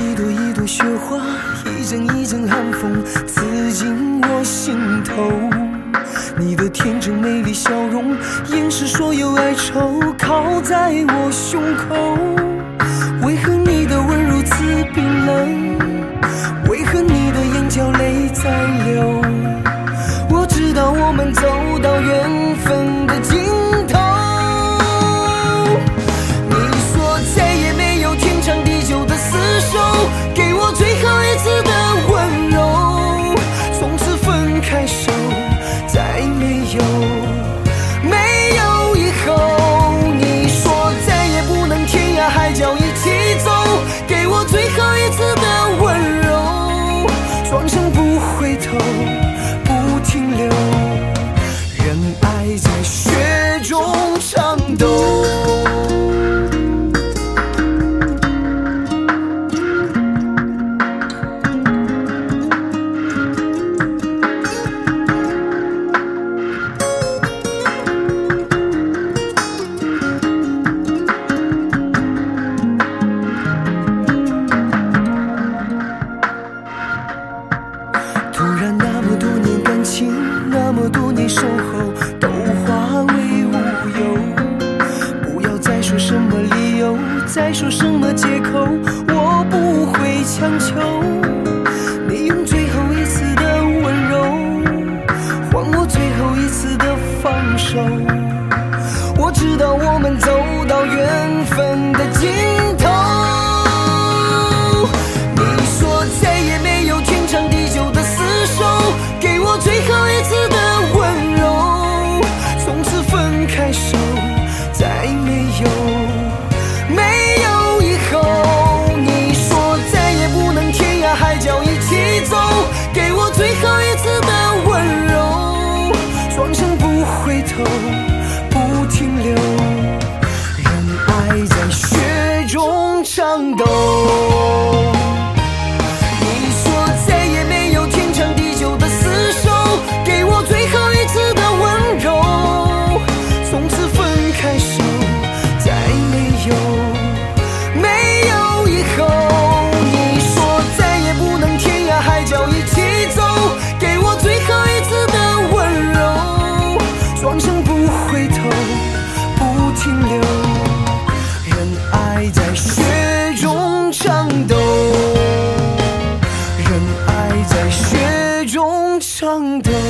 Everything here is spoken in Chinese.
一朵一朵雪花，一阵一阵寒风刺进我心头。你的天真美丽笑容，掩饰所有哀愁，靠在我胸口。为何你的吻如此冰冷？为何你的眼角泪在流？我知道我们走到缘分的尽头。你说再也没有天长地久的厮守，给我最后一次的温柔。从此分开手，再没有以后。你说再也不能天涯海角一起走，给我最后一次的温柔。双生不回头，不停留，任爱在雪中颤抖。突然那么多年感情，那么多年守候，都化为乌有。不要再说什么理由，再说什么借口，我不会强求。你用最后一次的温柔，换我最后一次的放手。我知道我们走到缘分的尽头。你说再也没有天长地久的给我最后一次的温柔。从此分开手，再没有以后。你说再也不能天涯海角一起走，给我最后一次的温柔。双生不回头，不停留，任爱在雪中颤抖。双生不回头，不停留，任爱在雪中颤抖，任爱在雪中颤抖。